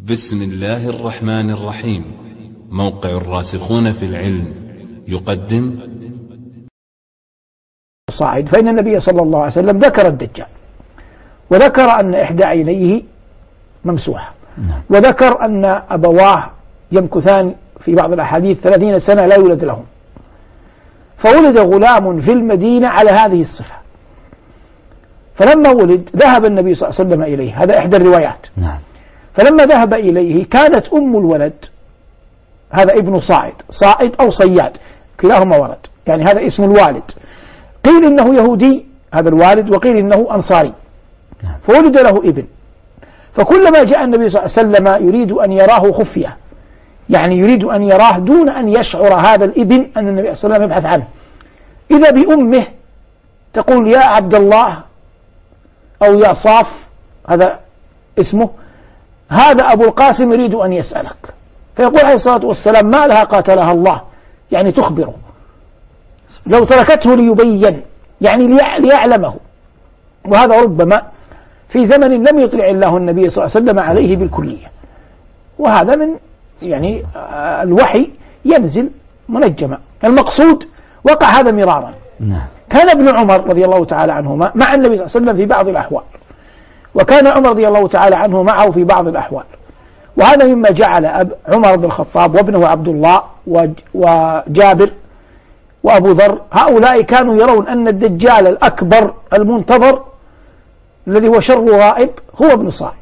بسم الله الرحمن الرحيم. موقع الراسخون في العلم يقدم صاعد. فإن النبي صلى الله عليه وسلم ذكر الدجال، وذكر أن إحدى عينيه ممسوحة، وذكر أن أبواه يمكثان في بعض الأحاديث 30 سنة لا يولد لهم، فولد غلام في المدينة على هذه الصفة، فلما ولد ذهب النبي صلى الله عليه وسلم إليه. هذا إحدى الروايات. فلما ذهب إليه كانت أم الولد، هذا ابن صائد أو صياد كلاهما ورد، يعني هذا اسم الوالد. قيل إنه يهودي هذا الوالد، وقيل إنه أنصاري، فولد له ابن. فكلما جاء النبي صلى الله عليه وسلم يريد أن يراه خفية، يعني يريد أن يراه دون أن يشعر هذا الابن أن النبي صلى الله عليه وسلم يبحث عنه، إذا بأمه تقول: يا عبد الله أو يا صاف، هذا اسمه، هذا أبو القاسم يريد أن يسألك. فيقول عليه الصلاة والسلام: ما لها قاتلها الله، يعني تخبره، لو تركته ليبين، يعني ليعلمه. وهذا ربما في زمن لم يطلع الله النبي صلى الله عليه وسلم عليه بالكلية، وهذا من يعني الوحي ينزل منجما. المقصود وقع هذا مرارا. كان ابن عمر رضي الله تعالى عنهما مع النبي صلى الله عليه وسلم في بعض الأحوال، وكان عمر رضي الله تعالى عنه معه في بعض الأحوال، وهذا مما جعل عمر بن الخطاب وابنه عبد الله وجابر وأبو ذر، هؤلاء كانوا يرون أن الدجال الأكبر المنتظر الذي هو شر غائب هو ابن صاعد.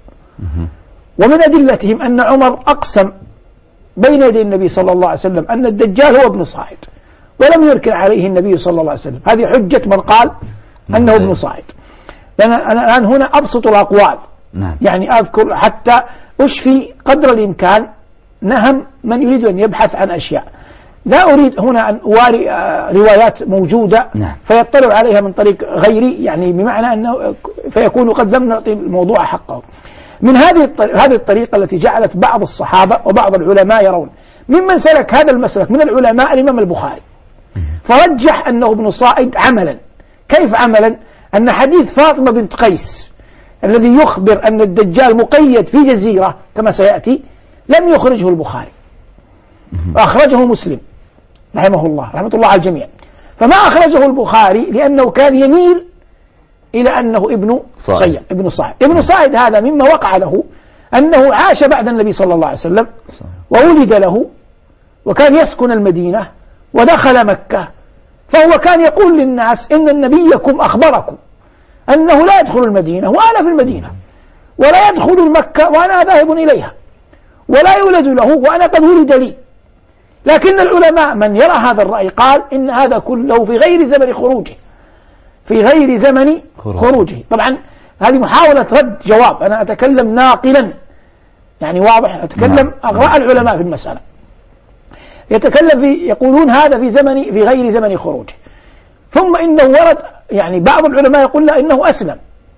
ومن أدلتهم أن عمر أقسم بين يدي النبي صلى الله عليه وسلم أن الدجال هو ابن صاعد، ولم يركن عليه النبي صلى الله عليه وسلم. هذه حجة من قال أنه ابن صاعد. لأن أنا الآن هنا أبسط الأقوال، يعني أذكر حتى أشفي قدر الإمكان نهم من يريد أن يبحث عن أشياء. لا أريد هنا أن أواري روايات موجودة فيطلع عليها من طريق غيري، يعني بمعنى أنه فيكون قد لم نعطي الموضوع حقه. من هذه الطريقة التي جعلت بعض الصحابة وبعض العلماء يرون، ممن سلك هذا المسلك من العلماء الإمام البخاري، فرجح أنه ابن صائد عملا. كيف عملا؟ أن حديث فاطمة بنت قيس الذي يخبر أن الدجال مقيد في جزيرة كما سيأتي لم يخرجه البخاري، وأخرجه مسلم رحمه الله، رحمة الله على الجميع. فما أخرجه البخاري لأنه كان يميل إلى أنه ابن صاعد. ابن صاعد هذا مما وقع له أنه عاش بعد النبي صلى الله عليه وسلم، وولد له، وكان يسكن المدينة ودخل مكة، فهو كان يقول للناس: إن نبيكم أخبركم أنه لا يدخل المدينة وأنا في المدينة، ولا يدخل مكة وأنا ذاهب إليها، ولا يولد له وأنا قد ولد لي. لكن العلماء من يرى هذا الرأي قال إن هذا كله في غير زمن خروجه، في غير زمن خروجه. طبعا هذه محاولة رد جواب، أنا أتكلم ناقلا، يعني واضح، أتكلم أغراء العلماء في المسألة. يتكلم يقولون هذا في غير زمن خروجه. ثم إنه ورد، يعني بعض العلماء يقول لا إنه أسلم،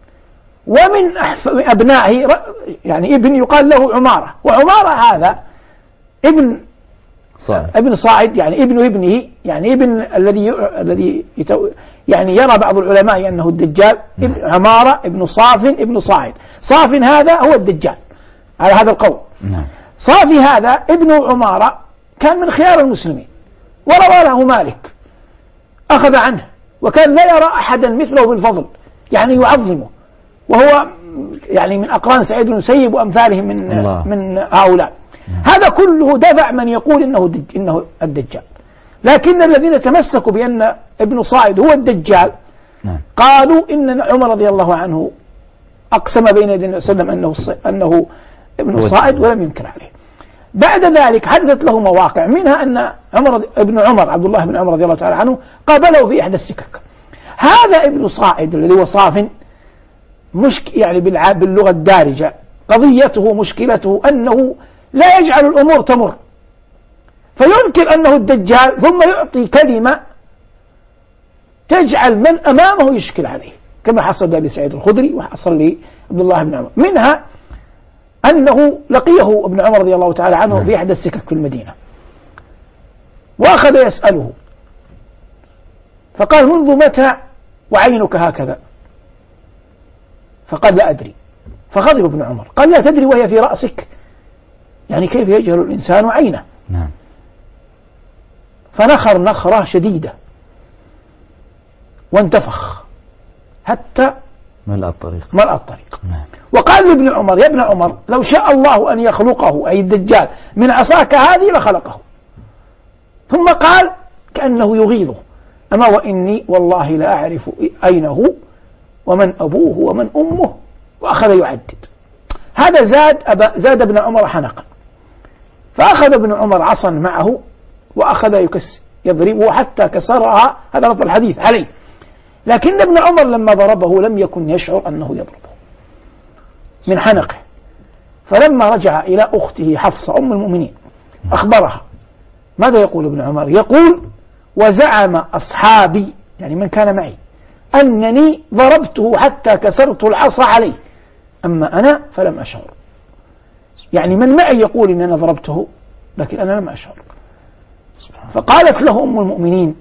ومن أبنائه يعني ابن يقال له عمارة، وعمارة هذا ابن صاعد، يعني ابن ابنه، يعني ابن الذي يعني يرى بعض العلماء أنه الدجال. عمارة ابن صاف ابن صاعد، صاف هذا هو الدجال على هذا القول. صافي هذا ابن عمارة كان من خيار المسلمين، وروى له مالك أخذ عنه، وكان لا يرى أحدا مثله بالفضل، يعني يعظمه، وهو يعني من أقران سعيد بن المسيب وأمثالهم من هؤلاء. هذا كله دفع من يقول إنه الدجال. لكن الذين تمسكوا بأن ابن صاعد هو الدجال قالوا إن عمر رضي الله عنه أقسم بين يدي النبي صلى الله عليه وسلم أنه ابن صاعد ولم ينكر عليه. بعد ذلك حدثت له مواقع، منها أن ابن عمر عبد الله بن عمر رضي الله تعالى عنه قابله في إحدى السكك. هذا ابن صاعد الذي هو صاف يعني باللغة الدارجة قضيته مشكلته أنه لا يجعل الأمور تمر، فينكر أنه الدجال ثم يعطي كلمة تجعل من أمامه يشكل عليه، كما حصل لأبي سعيد الخدري وحصل لعبد الله بن عمر. منها أنه لقيه ابن عمر رضي الله تعالى عنه في إحدى السكك في المدينة، وأخذ يسأله، فقال: منذ متى وعينك هكذا؟ فقال: لا أدري. فغضب ابن عمر قال لا تدري وهي في رأسك، يعني كيف يجهل الإنسان عينه. نعم. فنخر نخرة شديدة وانتفخ حتى ملأ الطريق. نعم. وقال لابن عمر يا ابن عمر لو شاء الله أن يخلقه أي الدجال من عصاك هذه لخلقه. ثم قال كأنه يغيظه أما وإني والله لا أعرف أين هو ومن أبوه ومن أمه، وأخذ يعدد. هذا زاد ابن عمر حنقا، فأخذ ابن عمر عصا معه وأخذ يضربه حتى كسرها، هذا نص الحديث عليه. لكن ابن عمر لما ضربه لم يكن يشعر أنه يضربه من حنقه. فلما رجع إلى أخته حفصة أم المؤمنين أخبرها. ماذا يقول ابن عمر؟ يقول وزعم أصحابي يعني من كان معي أنني ضربته حتى كسرت العصا عليه، أما أنا فلم أشعر. يعني من معي يقول إن أنا ضربته لكن أنا لم أشعر. فقالت له أم المؤمنين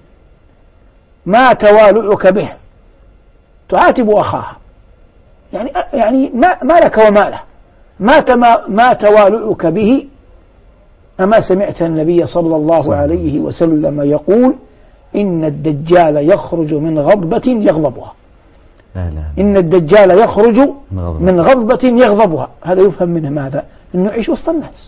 ما توالعك به، تعاتب أخاها، يعني ما لك وما له، ما توالعك به، أما سمعت النبي صلى الله عليه وسلم يقول إن الدجال يخرج من غضبة يغضبها. إن الدجال يخرج من غضبة يغضبها. هذا يفهم منه ماذا؟ أنه يعيش وسط الناس.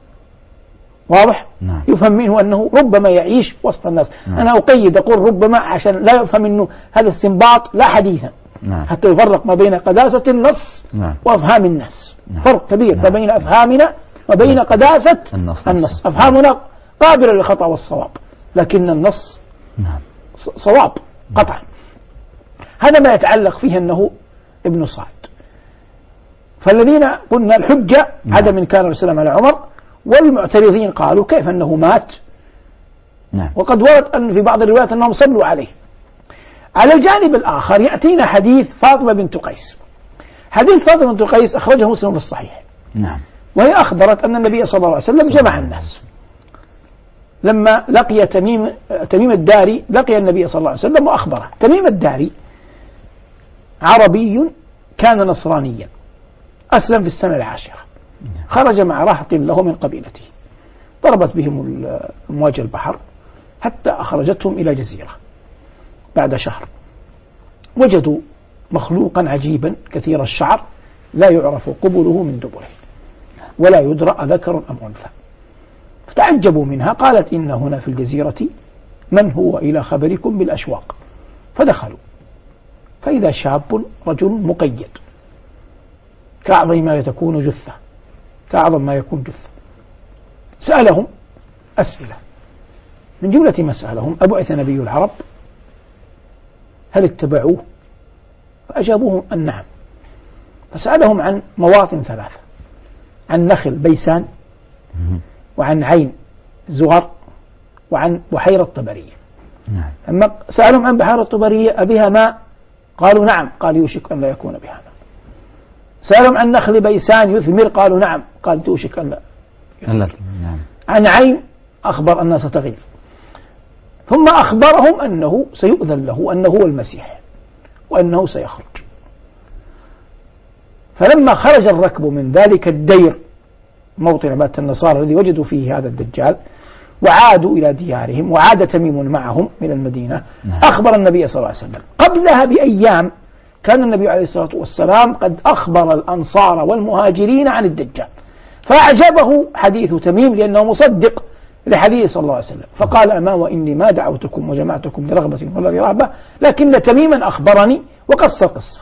واضح؟ نعم. يفهم منه أنه ربما يعيش وسط الناس. نعم. أنا أقيد أقول ربما عشان لا يفهم أنه هذا استنباط لا حديثا. نعم. حتى يفرق ما بين قداسة النص نعم. وأفهام الناس. نعم. فرق كبير ما نعم. بين أفهامنا وبين قداسة النص. أفهامنا قابلة للخطأ والصواب، لكن النص نعم. صواب قطعا. هذا ما يتعلق فيه أنه ابن صعد. فالذين قلنا الحجة عدم إنكار السلام على عمر، والمعترضين قالوا كيف أنه مات. نعم. وقد ورد أن في بعض الروايات أنهم صلوا عليه. على الجانب الآخر يأتينا حديث فاطمة بنت قيس. حديث فاطمة بنت قيس أخرجه مسلم في الصحيح. نعم. وهي أخبرت أن النبي صلى الله عليه وسلم جمع الناس لما لقي تميم الداري، لقي النبي صلى الله عليه وسلم وأخبره. تميم الداري عربي كان نصرانيا، أسلم في السنة العاشرة، خرج مع رهط له من قبيلته، ضربت بهم أمواج البحر حتى أخرجتهم إلى جزيرة. بعد شهر وجدوا مخلوقا عجيبا كثير الشعر لا يعرف قبله من دبره ولا يدرى ذكر أم أنثى، فتعجبوا منها. قالت إن هنا في الجزيرة من هو إلى خبركم بالأشواق. فدخلوا فإذا شاب رجل مقيد كأعظم ما تكون جثة، كأعظم ما يكون جثة. سألهم أسئلة، من جملة ما سألهم أبعث نبي العرب؟ هل اتبعوه؟ فأجابوهم أن نعم. فسألهم عن مواطن ثلاثة، عن نخل بيسان، وعن عين زغر، وعن بحيرة طبرية. نعم. أما سألهم عن بحيرة طبرية أبها ماء؟ قالوا نعم. قال يوشك أن لا يكون بها ماء. سألهم عن نخل بيسان يثمر؟ قالوا نعم. قال توشك أن لا يثمر. نعم. عن عين أخبر أنها ستغير. ثم أخبرهم أنه سيؤذن له، أنه هو المسيح وأنه سيخرج. فلما خرج الركب من ذلك الدير موطن عبادة النصارى الذي وجدوا فيه هذا الدجال وعادوا إلى ديارهم، وعاد تميم معهم من المدينة، أخبر النبي صلى الله عليه وسلم. قبلها بأيام كان النبي عليه الصلاة والسلام قد أخبر الأنصار والمهاجرين عن الدجال، فأعجبه حديث تميم لأنه مصدق لحديث صلى الله عليه وسلم. فقال أما وإني ما دعوتكم وجمعتكم لرغبة ولا لرهبة، لكن تميما أخبرني وقص قصة.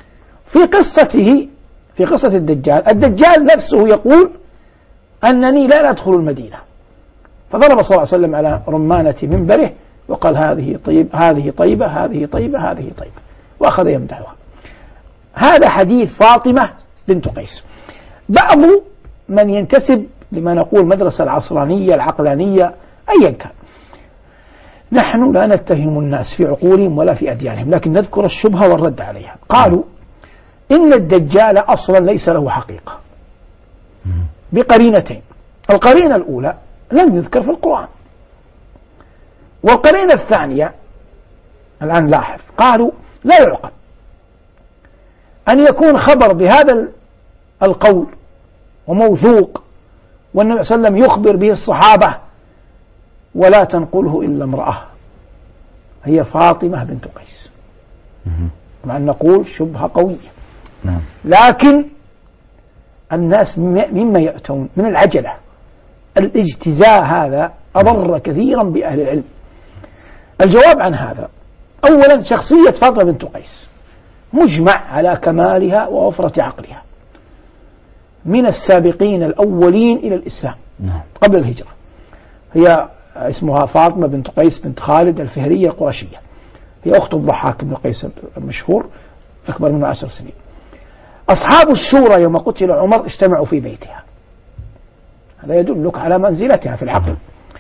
في قصة الدجال نفسه يقول أنني لا أدخل المدينة، فضرب صلى الله عليه وسلم على رمانة منبره وقال هذه طيبة هذه طيبة هذه طيبة هذه طيبة، وأخذ يمدحها. هذا حديث فاطمة بنت قيس. بعض من ينتسب لما نقول مدرسة العصرانية العقلانية أيا كان، نحن لا نتهم الناس في عقولهم ولا في أديانهم، لكن نذكر الشبهة والرد عليها. قالوا إن الدجال أصلا ليس له حقيقة بقرينتين. القرينة الأولى لم يذكر في القرآن، والقرينة الثانية الآن لاحظ، قالوا لا يعقل أن يكون خبر بهذا القول وموثوق، والنبي صلى الله عليه وسلم يخبر به الصحابة، ولا تنقله إلا امرأة هي فاطمة بنت قيس، مع أن نقول شبهة قوية. لكن الناس مما يأتون من العجلة الاجتزاء هذا أضر كثيرا بأهل العلم. الجواب عن هذا: أولا، شخصية فاطمة بنت قيس مجمع على كمالها ووفرة عقلها، من السابقين الأولين إلى الإسلام قبل الهجرة. هي اسمها فاطمة بنت قيس بنت خالد الفهرية القرشية، هي أخت الضحاك بن قيس المشهور، أكبر منه 10 سنين. أصحاب الشورى يوم قتل عمر اجتمعوا في بيتها، هذا يدلك على منزلتها في العقل.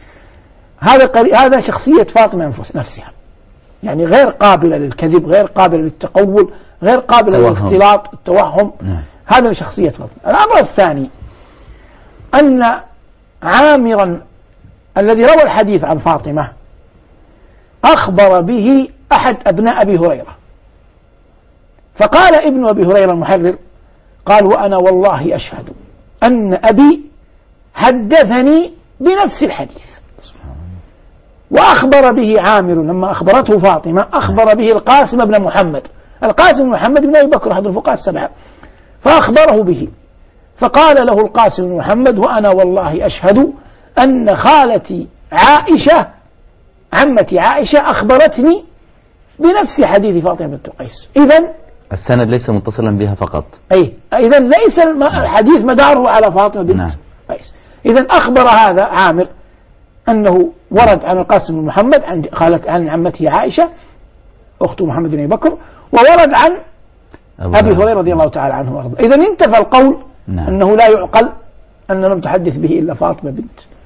هذا شخصية فاطمة نفسها، يعني غير قابلة للكذب، غير قابلة للتقول، غير قابلة للاختلاط التوهم. هذا شخصية فاطمة. الأمر الثاني أن عامرا الذي روى الحديث عن فاطمة أخبر به أحد أبناء أبي هريرة، فقال ابن أبي هريرة المحرر قال: وأنا والله أشهد أن أبي حدثني بنفس الحديث. وأخبر به عامر لما أخبرته فاطمة، أخبر به القاسم بن محمد، القاسم بن محمد بن أبي بكر أحد الفقهاء السبعة، فأخبره به، فقال له القاسم بن محمد: وأنا والله أشهد أن خالتي عائشة عمتي عائشة أخبرتني بنفس حديث فاطمة بنت قيس. إذن السند ليس متصلا بها فقط، إذن ليس الحديث مداره على فاطمة بنت قيس. إذن أخبر هذا عامر أنه ورد عن القاسم بن محمد عن عمته عائشة أخت محمد بن أبي بكر، وورد عن أبي هريرة رضي الله تعالى عنه وارضاه. إذن انتفى القول أنه لا يعقل أن لم تحدث به إلا فاطمة بنت